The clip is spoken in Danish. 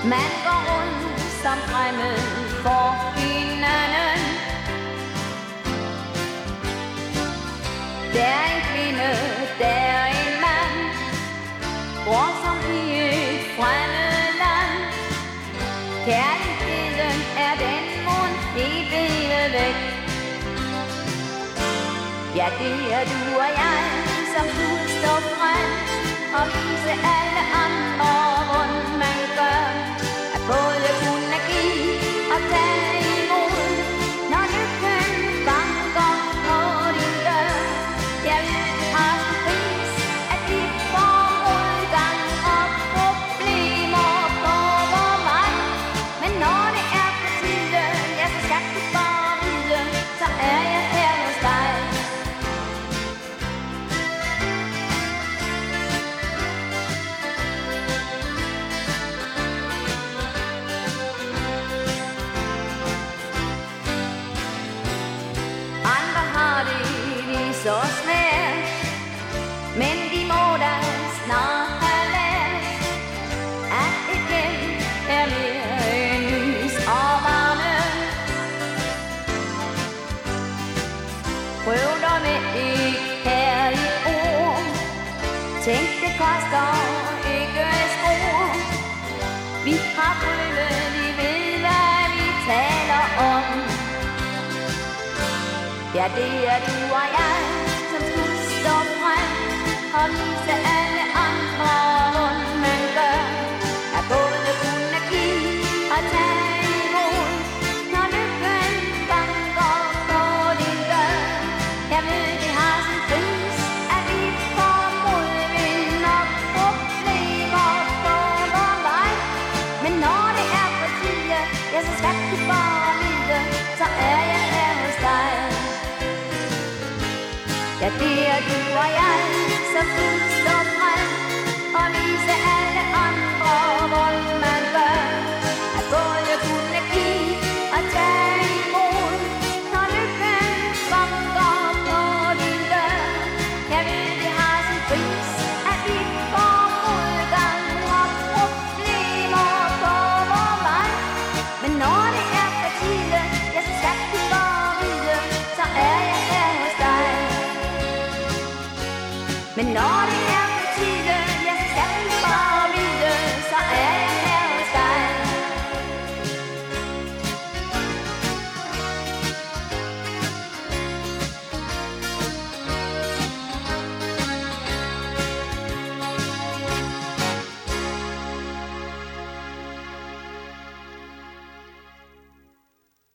Man går rundt som fremmed for hinanden. Der er en kvinde, der er en mand, bor som i et fremmed land. Kærligheden er den mund helt vedet væk. Ja, det er du og jeg, som skulle stå frem og vise alle andre, hvordan man gør, at både kunne give og tage imod, når lykken banker på din dør. Jeg ved, det har sin pris, at vi får modgang og problemer på vor vej. Men når det er på tide, ja, så skal du bare vide, så er jeg her hos dig. Så svært, men de må da snart have lært, at et hjem er mere end lys og varme. Prøv dog med et kærligt ord, tænk det koster ikke spor. Vi har prøvet, vi ved hvad vi taler om. Ja, det er du og jeg, som skulle stå frem og vise alle andre, hvordan man gør, at både kunne give og tage imod, når lykken banker på din dør. Jeg ved, det har sin pris, at vi får modvind og problemer på vor vej. Men når det er på tide, ja, så skal du bare vide, så er jeg her hos dig. Ja, det er du og jeg, som skulle stå frem og vise alle andre, hvordan man gør, at både kunne give og tage imod, når lykken banker på din dør. Jeg ved, det har sin pris, at vi får modgang og problemer på vor vej. Men når det er på tide, ja, så skal du bare vide, så er jeg her hos dig. Men når det er på tide,